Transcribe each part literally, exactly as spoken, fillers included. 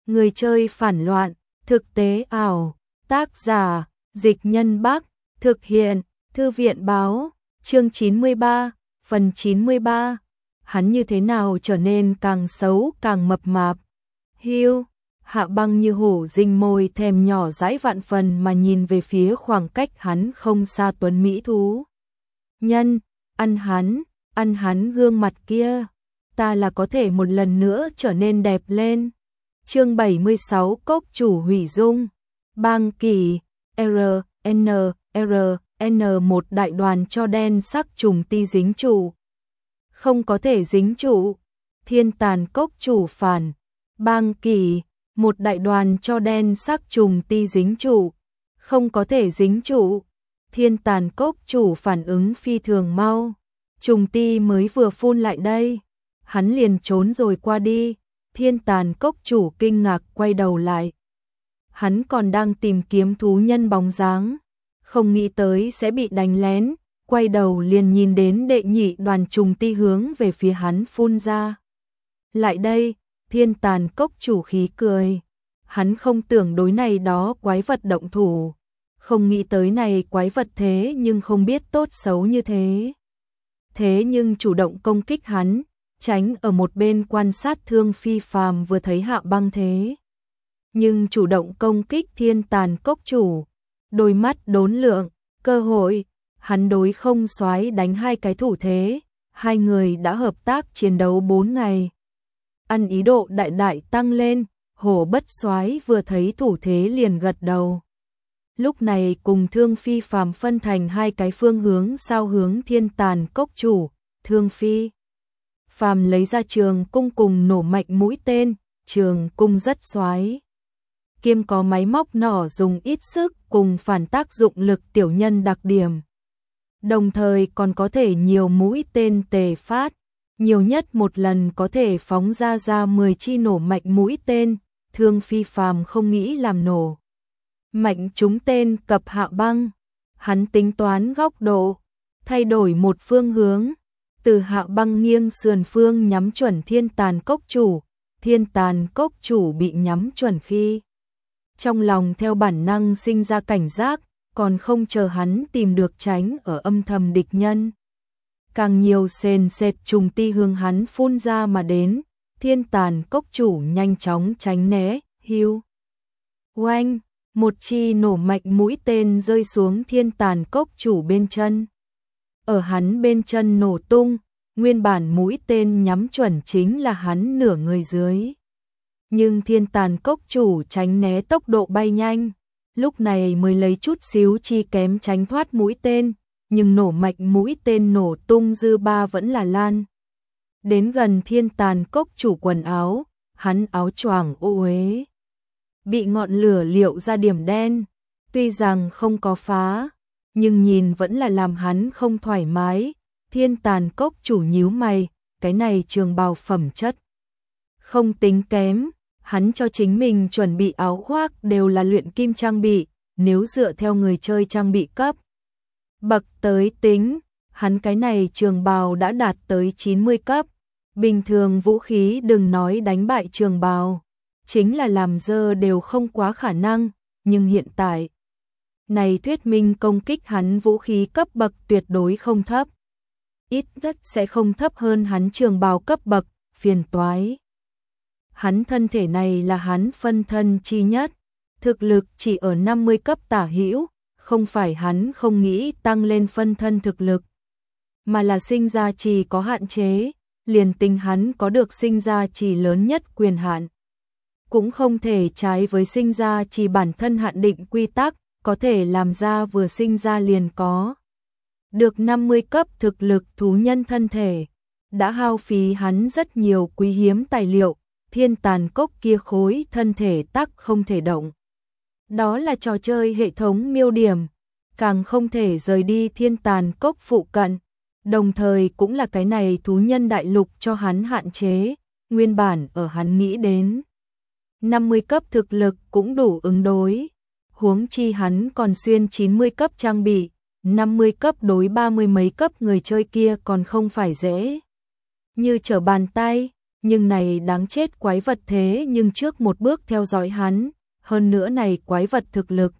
Người chơi phản loạn, thực tế ảo, tác giả, Dịch Nhân Bắc, thực hiện, Thư viện báo, chương chín mươi ba, phần chín mươi ba. Hắn như thế nào trở nên càng xấu càng mập mạp. Hiu, Hạ Băng như hổ rình môi thèm nhỏ dãi vạn phần mà nhìn về phía khoảng cách hắn không xa tuấn mỹ thú. Nhân, ăn hắn, ăn hắn gương mặt kia, ta là có thể một lần nữa trở nên đẹp lên. Chương bảy mươi sáu Cốc chủ hủy dung. Bang kỳ, R, N, R, N một đại đoàn cho đen sắc trùng ti dính trụ. Không có thể dính trụ. Thiên tàn cốc chủ phản. Bang kỳ, một đại đoàn cho đen sắc trùng ti dính trụ. Không có thể dính trụ. Thiên tàn cốc chủ phản ứng phi thường mau. Trùng ti mới vừa phun lại đây. Hắn liền trốn rồi qua đi. Thiên tàn cốc chủ kinh ngạc quay đầu lại. Hắn còn đang tìm kiếm thú nhân bóng dáng, không nghĩ tới sẽ bị đánh lén, quay đầu liền nhìn đến đệ nhị đoàn trùng ti hướng về phía hắn phun ra. Lại đây, thiên tàn cốc chủ khí cười. Hắn không tưởng đối này đó quái vật động thủ, không nghĩ tới này quái vật thế nhưng không biết tốt xấu như thế. Thế nhưng chủ động công kích hắn, tránh ở một bên quan sát Thương Phi Phàm vừa thấy Hạ Băng thế. Nhưng chủ động công kích thiên tàn cốc chủ, đôi mắt đốn lượng, cơ hội, hắn đối không soái đánh hai cái thủ thế, hai người đã hợp tác chiến đấu bốn ngày. Ăn ý độ đại đại tăng lên, hổ bất soái vừa thấy thủ thế liền gật đầu. Lúc này cùng Thương Phi Phàm phân thành hai cái phương hướng sao hướng thiên tàn cốc chủ, Thương Phi Phàm lấy ra trường cung cùng nổ mạnh mũi tên, trường cung rất soái. Kiêm có máy móc nỏ dùng ít sức cùng phản tác dụng lực tiểu nhân đặc điểm. Đồng thời còn có thể nhiều mũi tên tề phát, nhiều nhất một lần có thể phóng ra ra mười chi nổ mạnh mũi tên, Thương Phi Phàm không nghĩ làm nổ mạnh trúng tên cập Hạ Băng. Hắn tính toán góc độ, thay đổi một phương hướng, từ Hạ Băng nghiêng sườn phương nhắm chuẩn thiên tàn cốc chủ, thiên tàn cốc chủ bị nhắm chuẩn khi. Trong lòng theo bản năng sinh ra cảnh giác, còn không chờ hắn tìm được tránh ở âm thầm địch nhân. Càng nhiều sền sệt trùng ti hướng hắn phun ra mà đến, thiên tàn cốc chủ nhanh chóng tránh né, hiu. Oanh, một chi nổ mạnh mũi tên rơi xuống thiên tàn cốc chủ bên chân. Ở hắn bên chân nổ tung, nguyên bản mũi tên nhắm chuẩn chính là hắn nửa người dưới. Nhưng thiên tàn cốc chủ tránh né tốc độ bay nhanh, lúc này mới lấy chút xíu chi kém tránh thoát mũi tên, nhưng nổ mạnh mũi tên nổ tung dư ba vẫn là lan. Đến gần thiên tàn cốc chủ quần áo, hắn áo choàng ô uế, bị ngọn lửa liệu ra điểm đen, tuy rằng không có phá, nhưng nhìn vẫn là làm hắn không thoải mái. Thiên tàn cốc chủ nhíu mày, cái này trường bào phẩm chất không tính kém. Hắn cho chính mình chuẩn bị áo khoác đều là luyện kim trang bị, nếu dựa theo người chơi trang bị cấp bậc tới tính, hắn cái này trường bào đã đạt tới chín mươi cấp. Bình thường vũ khí đừng nói đánh bại trường bào, chính là làm dơ đều không quá khả năng, nhưng hiện tại này thuyết minh công kích hắn vũ khí cấp bậc tuyệt đối không thấp. Ít nhất sẽ không thấp hơn hắn trường bào cấp bậc, phiền toái. Hắn thân thể này là hắn phân thân chi nhất, thực lực chỉ ở năm mươi cấp tả hữu, không phải hắn không nghĩ tăng lên phân thân thực lực, mà là sinh ra chỉ có hạn chế, liền tính hắn có được sinh ra chỉ lớn nhất quyền hạn, cũng không thể trái với sinh ra chỉ bản thân hạn định quy tắc, có thể làm ra vừa sinh ra liền có được năm mươi cấp thực lực thú nhân thân thể, đã hao phí hắn rất nhiều quý hiếm tài liệu. Thiên tàn cốc kia khối thân thể tắc không thể động. Đó là trò chơi hệ thống miêu điểm, càng không thể rời đi thiên tàn cốc phụ cận, đồng thời cũng là cái này thú nhân đại lục cho hắn hạn chế, nguyên bản ở hắn nghĩ đến năm mươi cấp thực lực cũng đủ ứng đối, huống chi hắn còn xuyên chín mươi cấp trang bị, năm mươi cấp đối ba mươi mấy cấp người chơi kia còn không phải dễ như trở bàn tay. Nhưng này đáng chết quái vật thế nhưng trước một bước theo dõi hắn, hơn nữa này quái vật thực lực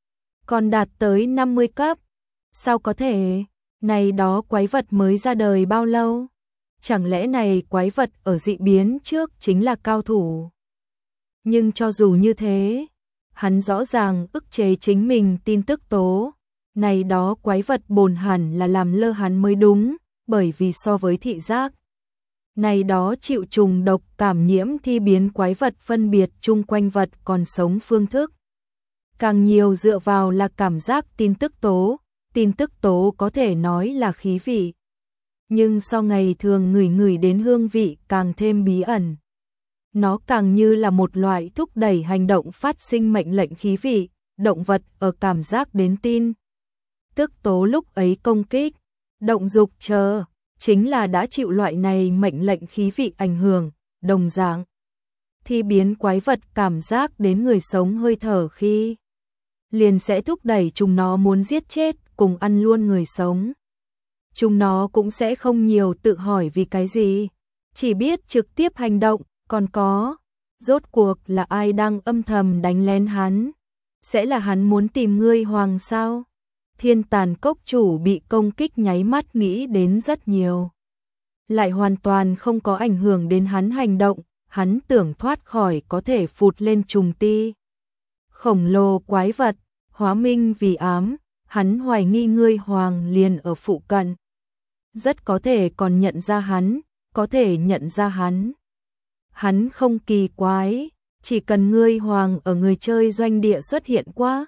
còn đạt tới năm mươi cấp. Sao có thể? Này đó quái vật mới ra đời bao lâu? Chẳng lẽ này quái vật ở dị biến trước chính là cao thủ? Nhưng cho dù như thế, hắn rõ ràng ức chế chính mình tin tức tố. Này đó quái vật bổn hẳn là làm lơ hắn mới đúng, bởi vì so với thị giác. Này đó chịu trùng độc cảm nhiễm thi biến quái vật phân biệt chung quanh vật còn sống phương thức. Càng nhiều dựa vào là cảm giác tin tức tố, tin tức tố có thể nói là khí vị. Nhưng so ngày thường ngửi ngửi đến hương vị càng thêm bí ẩn. Nó càng như là một loại thúc đẩy hành động phát sinh mệnh lệnh khí vị, động vật ở cảm giác đến tin. Tức tố lúc ấy công kích, động dục chờ, chính là đã chịu loại này mệnh lệnh khí vị ảnh hưởng, đồng dạng. Thi biến quái vật cảm giác đến người sống hơi thở khi liền sẽ thúc đẩy chúng nó muốn giết chết cùng ăn luôn người sống. Chúng nó cũng sẽ không nhiều tự hỏi vì cái gì, chỉ biết trực tiếp hành động, còn có, rốt cuộc là ai đang âm thầm đánh lén hắn? Sẽ là hắn muốn tìm ngươi hoàng sao? Thiên Tàn Cốc chủ bị công kích nháy mắt nghĩ đến rất nhiều. Lại hoàn toàn không có ảnh hưởng đến hắn hành động, hắn tưởng thoát khỏi có thể phụt lên trùng ti. Khổng lồ quái vật, hóa minh vì ám, hắn hoài nghi ngươi hoàng liền ở phụ cận. Rất có thể còn nhận ra hắn, có thể nhận ra hắn. Hắn không kỳ quái, chỉ cần ngươi hoàng ở người chơi doanh địa xuất hiện qua.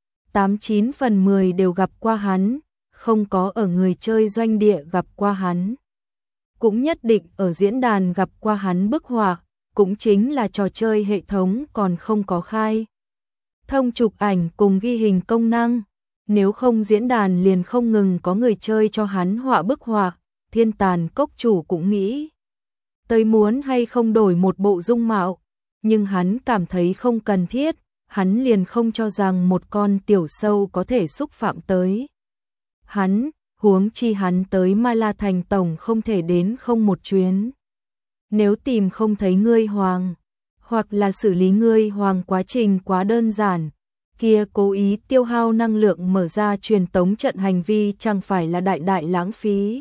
tám chín phần mười đều gặp qua hắn, không có ở người chơi doanh địa gặp qua hắn. Cũng nhất định ở diễn đàn gặp qua hắn bức họa, cũng chính là trò chơi hệ thống còn không có khai. Thông chụp ảnh cùng ghi hình công năng, nếu không diễn đàn liền không ngừng có người chơi cho hắn họa bức họa, Thiên Tàn Cốc chủ cũng nghĩ. Tới muốn hay không đổi một bộ dung mạo, nhưng hắn cảm thấy không cần thiết, hắn liền không cho rằng một con tiểu sâu có thể xúc phạm tới. Hắn, huống chi hắn tới Mai La Thành tổng không thể đến không một chuyến. Nếu tìm không thấy ngươi hoàng, hoặc là xử lý ngươi hoàng quá trình quá đơn giản, kia cố ý tiêu hao năng lượng mở ra truyền tống trận hành vi chẳng phải là đại đại lãng phí.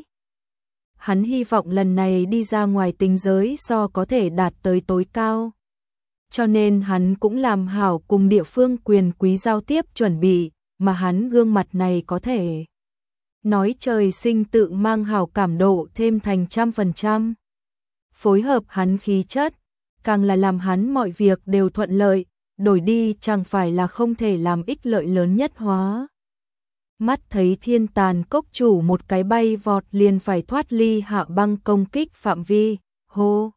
Hắn hy vọng lần này đi ra ngoài tinh giới so có thể đạt tới tối cao. Cho nên hắn cũng làm hảo cùng địa phương quyền quý giao tiếp chuẩn bị, mà hắn gương mặt này có thể nói trời sinh tự mang hảo cảm độ thêm thành trăm phần trăm. Phối hợp hắn khí chất, càng là làm hắn mọi việc đều thuận lợi, đổi đi chẳng phải là không thể làm ích lợi lớn nhất hóa. Mắt thấy Thiên Tàn Cốc chủ một cái bay vọt liền phải thoát ly Hạ Băng công kích phạm vi, hô.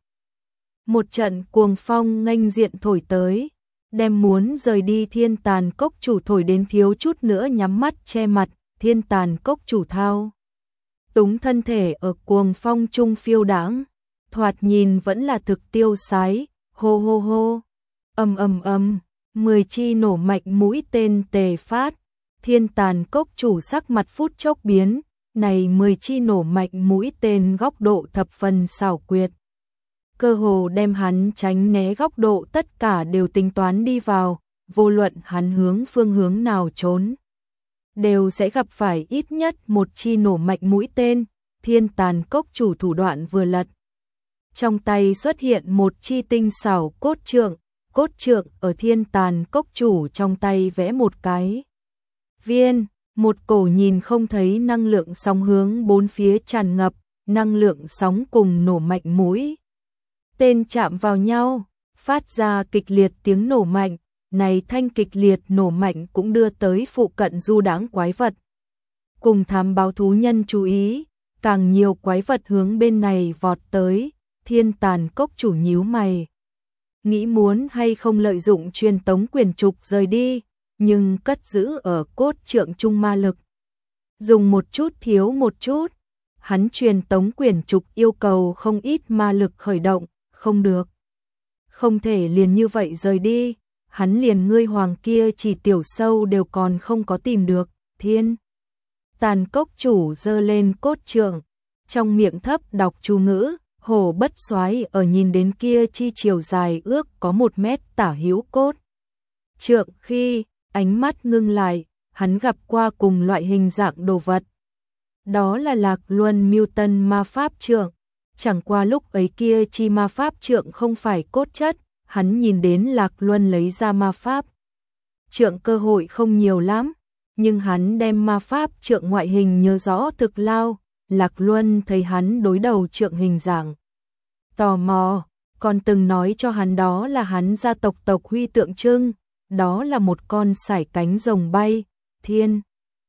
Một trận cuồng phong nghênh diện thổi tới, đem muốn rời đi Thiên Tàn Cốc chủ thổi đến thiếu chút nữa nhắm mắt che mặt, Thiên Tàn Cốc chủ thao. Túng thân thể ở cuồng phong trung phiêu đãng, thoạt nhìn vẫn là thực tiêu sái, hô hô hô, ầm ầm ầm, mười chi nổ mạnh mũi tên tề phát. Thiên Tàn Cốc chủ sắc mặt phút chốc biến, này mười chi nổ mạnh mũi tên góc độ thập phần xảo quyệt. Cơ hồ đem hắn tránh né góc độ tất cả đều tính toán đi vào, vô luận hắn hướng phương hướng nào trốn. Đều sẽ gặp phải ít nhất một chi nổ mạnh mũi tên, Thiên Tàn Cốc chủ thủ đoạn vừa lật. Trong tay xuất hiện một chi tinh xảo cốt trượng, cốt trượng ở Thiên Tàn Cốc chủ trong tay vẽ một cái. Viên, một cổ nhìn không thấy năng lượng sóng hướng bốn phía tràn ngập, năng lượng sóng cùng nổ mạnh mũi. Tên chạm vào nhau, phát ra kịch liệt tiếng nổ mạnh, này thanh kịch liệt nổ mạnh cũng đưa tới phụ cận du đãng quái vật. Cùng thám báo thú nhân chú ý, càng nhiều quái vật hướng bên này vọt tới, Thiên Tàn Cốc chủ nhíu mày. Nghĩ muốn hay không lợi dụng truyền tống quyền trục rời đi, nhưng cất giữ ở cốt trượng trung ma lực. Dùng một chút thiếu một chút, hắn truyền tống quyền trục yêu cầu không ít ma lực khởi động, không được. Không thể liền như vậy rời đi, hắn liền ngươi hoàng kia chỉ tiểu sâu đều còn không có tìm được, Thiên Tàn Cốc chủ giơ lên cốt trượng, trong miệng thấp đọc chú ngữ, Hổ Bất Soái ở nhìn đến kia chi chiều dài ước có một mét tả hữu cốt trượng khi ánh mắt ngưng lại, hắn gặp qua cùng loại hình dạng đồ vật. Đó là Lạc Luân Mưu Tân ma pháp trượng, chẳng qua lúc ấy kia chi ma pháp trượng không phải cốt chất, hắn nhìn đến Lạc Luân lấy ra ma pháp trượng cơ hội không nhiều lắm, nhưng hắn đem ma pháp trượng ngoại hình nhớ rõ thực lao, Lạc Luân thấy hắn đối đầu trượng hình dạng tò mò, còn từng nói cho hắn đó là hắn gia tộc tộc huy tượng trưng, đó là một con sải cánh rồng bay, thiên.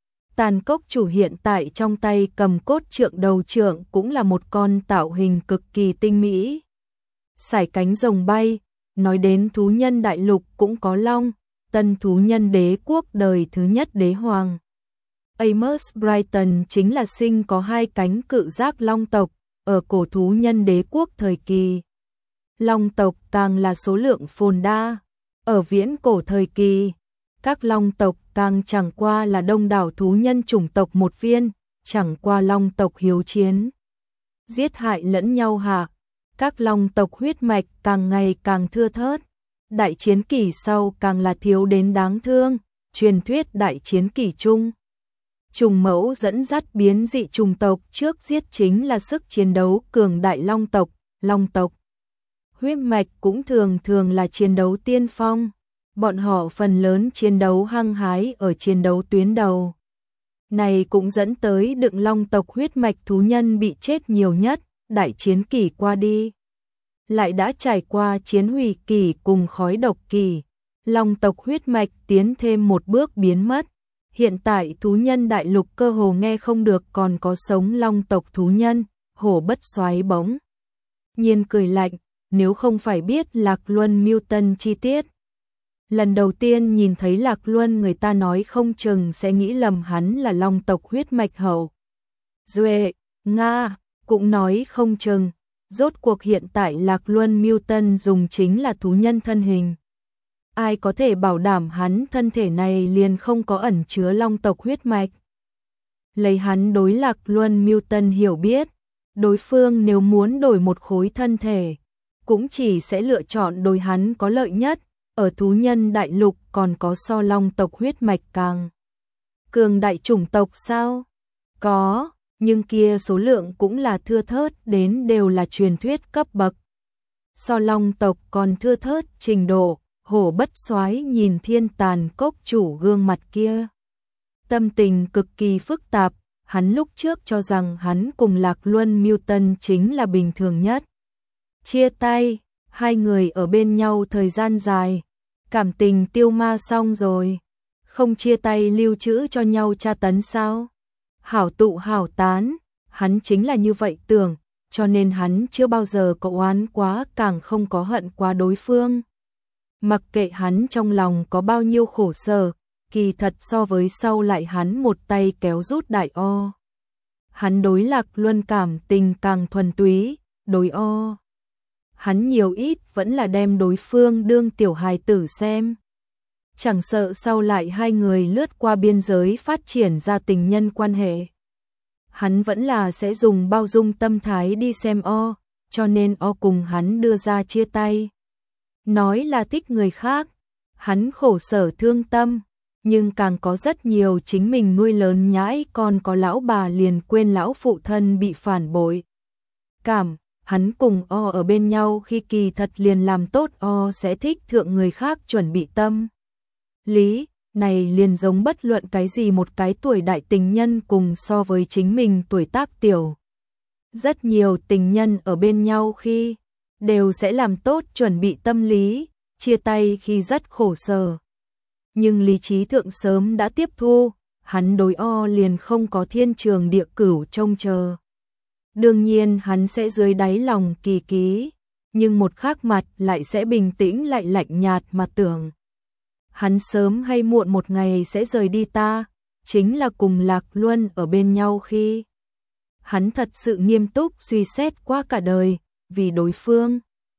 Tàn Cốc chủ hiện tại trong tay cầm cốt trượng đầu trượng cũng là một con tạo hình cực kỳ tinh mỹ. Sải cánh rồng bay, nói đến thú nhân đại lục cũng có long, tân thú nhân đế quốc đời thứ nhất đế hoàng. Amos Brighton chính là sinh có hai cánh cự giác long tộc, ở cổ thú nhân đế quốc thời kỳ. Long tộc càng là số lượng phồn đa, ở viễn cổ thời kỳ, các long tộc càng chẳng qua là đông đảo thú nhân chủng tộc một viên, chẳng qua long tộc hiếu chiến. Giết hại lẫn nhau hạ, các long tộc huyết mạch càng ngày càng thưa thớt, đại chiến kỷ sau càng là thiếu đến đáng thương, truyền thuyết đại chiến kỷ chung. Trùng mẫu dẫn dắt biến dị trùng tộc trước giết chính là sức chiến đấu cường đại long tộc, long tộc. Huyết mạch cũng thường thường là chiến đấu tiên phong, bọn họ phần lớn chiến đấu hăng hái ở chiến đấu tuyến đầu. Này cũng dẫn tới đựng long tộc huyết mạch thú nhân bị chết nhiều nhất, đại chiến kỷ qua đi. Lại đã trải qua chiến hủy kỷ cùng khói độc kỷ, long tộc huyết mạch tiến thêm một bước biến mất. Hiện tại thú nhân đại lục cơ hồ nghe không được còn có sống long tộc thú nhân, Hổ Bất Soái bỗng nhiên cười lạnh, nếu không phải biết Lạc Luân Mưu Tân chi tiết. Lần đầu tiên nhìn thấy Lạc Luân người ta nói không chừng sẽ nghĩ lầm hắn là long tộc huyết mạch hậu. Duệ, Nga, cũng nói không chừng, rốt cuộc hiện tại Lạc Luân Mưu Tân dùng chính là thú nhân thân hình. Ai có thể bảo đảm hắn thân thể này liền không có ẩn chứa long tộc huyết mạch. Lấy hắn đối Lạc Luân Mưu Tân hiểu biết, đối phương nếu muốn đổi một khối thân thể, cũng chỉ sẽ lựa chọn đối hắn có lợi nhất, ở thú nhân đại lục còn có so long tộc huyết mạch càng cường đại chủng tộc sao? Có, nhưng kia số lượng cũng là thưa thớt đến đều là truyền thuyết cấp bậc. So long tộc còn thưa thớt trình độ. Hổ Bất Soái nhìn Thiên Tàn Cốc chủ gương mặt kia, tâm tình cực kỳ phức tạp, hắn lúc trước cho rằng hắn cùng Lạc Luân Mưu Tân chính là bình thường nhất. Chia tay, hai người ở bên nhau thời gian dài, cảm tình tiêu ma xong rồi, không chia tay lưu trữ cho nhau tra tấn sao? Hảo tụ hảo tán, hắn chính là như vậy tưởng, cho nên hắn chưa bao giờ có oán quá càng không có hận quá đối phương. Mặc kệ hắn trong lòng có bao nhiêu khổ sở, kỳ thật so với sau lại hắn một tay kéo rút đại o. Hắn đối Lạc Luân cảm tình càng thuần túy, đối o. Hắn nhiều ít vẫn là đem đối phương đương tiểu hài tử xem. Chẳng sợ sau lại hai người lướt qua biên giới phát triển ra tình nhân quan hệ. Hắn vẫn là sẽ dùng bao dung tâm thái đi xem o, cho nên o cùng hắn đưa ra chia tay. Nói là thích người khác, hắn khổ sở thương tâm, nhưng càng có rất nhiều chính mình nuôi lớn nhãi còn có lão bà liền quên lão phụ thân bị phản bội. Cảm, hắn cùng o ở bên nhau khi kỳ thật liền làm tốt o sẽ thích thượng người khác chuẩn bị tâm. Lý, này liền giống bất luận cái gì một cái tuổi đại tình nhân cùng so với chính mình tuổi tác tiểu. Rất nhiều tình nhân ở bên nhau khi đều sẽ làm tốt chuẩn bị tâm lý, chia tay khi rất khổ sở. Nhưng lý trí thượng sớm đã tiếp thu, hắn đối o liền không có thiên trường địa cửu trông chờ. Đương nhiên hắn sẽ dưới đáy lòng kỳ ký, nhưng một khác mặt lại sẽ bình tĩnh lại lạnh nhạt mà tưởng. Hắn sớm hay muộn một ngày sẽ rời đi ta, chính là cùng Lạc Luân ở bên nhau khi. Hắn thật sự nghiêm túc suy xét qua cả đời, vì đối phương.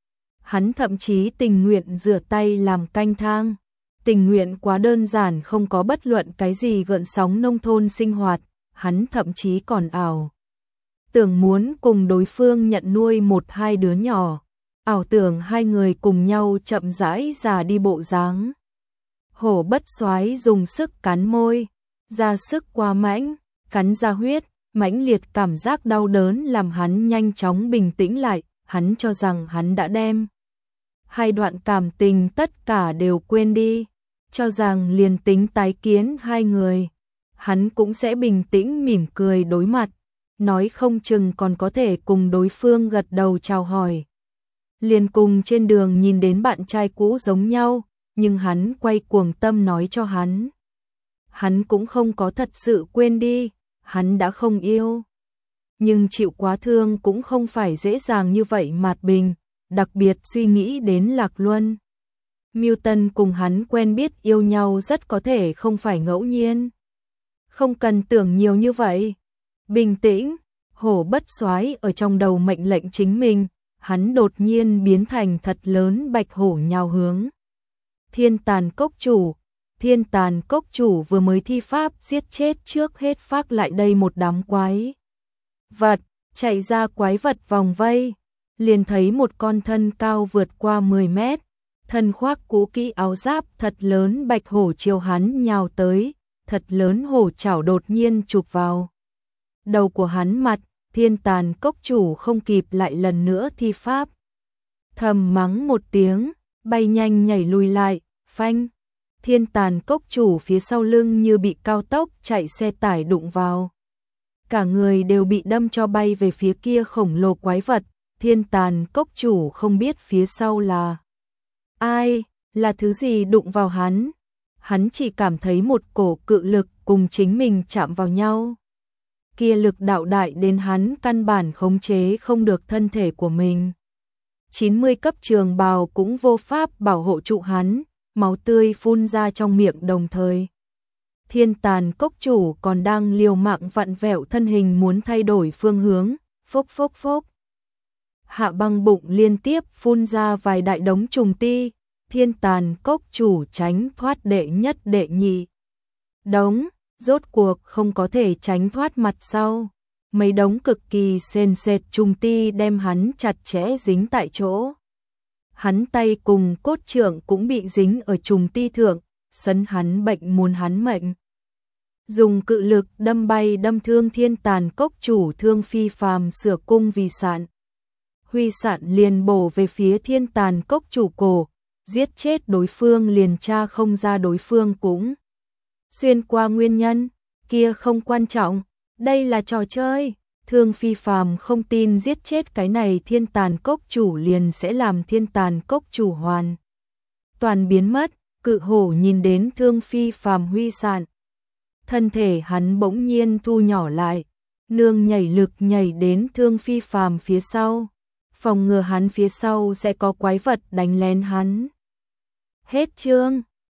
Hắn thậm chí tình nguyện rửa tay làm canh thang, tình nguyện quá đơn giản không có bất luận cái gì gợn sóng nông thôn sinh hoạt, hắn thậm chí còn ảo. tưởng muốn cùng đối phương nhận nuôi một hai đứa nhỏ, ảo tưởng hai người cùng nhau chậm rãi già đi bộ dáng. Hổ Bất Soái dùng sức cắn môi, ra sức quá mãnh, cắn ra huyết, mãnh liệt cảm giác đau đớn làm hắn nhanh chóng bình tĩnh lại, hắn cho rằng hắn đã đem hai đoạn cảm tình tất cả đều quên đi, cho rằng liền tính tái kiến hai người, hắn cũng sẽ bình tĩnh mỉm cười đối mặt, nói không chừng còn có thể cùng đối phương gật đầu chào hỏi. Liền cùng trên đường nhìn đến bạn trai cũ giống nhau, nhưng hắn quay cuồng tâm nói cho hắn. Hắn cũng không có thật sự quên đi, hắn đã không yêu. Nhưng chịu quá thương cũng không phải dễ dàng như vậy mạt bình, đặc biệt suy nghĩ đến Lạc Luân. Milton cùng hắn quen biết yêu nhau rất có thể không phải ngẫu nhiên. Không cần tưởng nhiều như vậy. Bình tĩnh, Hổ Bất Soái ở trong đầu mệnh lệnh chính mình, hắn đột nhiên biến thành thật lớn bạch hổ nhào hướng. Thiên Tàn Cốc chủ, Thiên Tàn Cốc chủ vừa mới thi pháp giết chết trước hết phát lại đây một đám quái vật, chạy ra quái vật vòng vây, liền thấy một con thân cao vượt qua mười mét, thân khoác cũ kỹ áo giáp thật lớn bạch hổ chiều hắn nhào tới, thật lớn hổ chảo đột nhiên chụp vào đầu của hắn mặt. Thiên Tàn Cốc chủ không kịp lại lần nữa thi pháp, thầm mắng một tiếng, bay nhanh nhảy lùi lại, phanh. Thiên Tàn Cốc chủ phía sau lưng như bị cao tốc chạy xe tải đụng vào, cả người đều bị đâm cho bay về phía kia khổng lồ quái vật. Thiên Tàn Cốc chủ không biết phía sau là ai, là thứ gì đụng vào hắn, hắn chỉ cảm thấy một cổ cự lực cùng chính mình chạm vào nhau. Kia lực đạo đại đến hắn căn bản khống chế không được thân thể của mình. chín mươi cấp trường bào cũng vô pháp bảo hộ trụ hắn, máu tươi phun ra trong miệng đồng thời. Thiên Tàn Cốc chủ còn đang liều mạng vặn vẹo thân hình muốn thay đổi phương hướng, phốc phốc phốc. Hạ băng bụng liên tiếp phun ra vài đại đống trùng ti, Thiên Tàn Cốc chủ tránh thoát đệ nhất đệ nhị đống, rốt cuộc không có thể tránh thoát mặt sau. Mấy đống cực kỳ sền sệt trùng ti đem hắn chặt chẽ dính tại chỗ. Hắn tay cùng cốt trượng cũng bị dính ở trùng ti thượng, sấn hắn bệnh muốn hắn mệnh. Dùng cự lực đâm bay đâm thương Thiên Tàn Cốc chủ thương phi phàm sửa cung vì sạn. Huy sạn liền bổ về phía Thiên Tàn Cốc chủ cổ, giết chết đối phương liền tra không ra đối phương cũng xuyên qua nguyên nhân, kia không quan trọng, đây là trò chơi. Thương phi phàm không tin giết chết cái này Thiên Tàn Cốc chủ liền sẽ làm Thiên Tàn Cốc chủ hoàn toàn biến mất. Cự hổ nhìn đến thương phi phàm huy sạn, thân thể hắn bỗng nhiên thu nhỏ lại, nương nhảy lực nhảy đến thương phi phàm phía sau, phòng ngừa hắn phía sau sẽ có quái vật đánh lén hắn. Hết chương.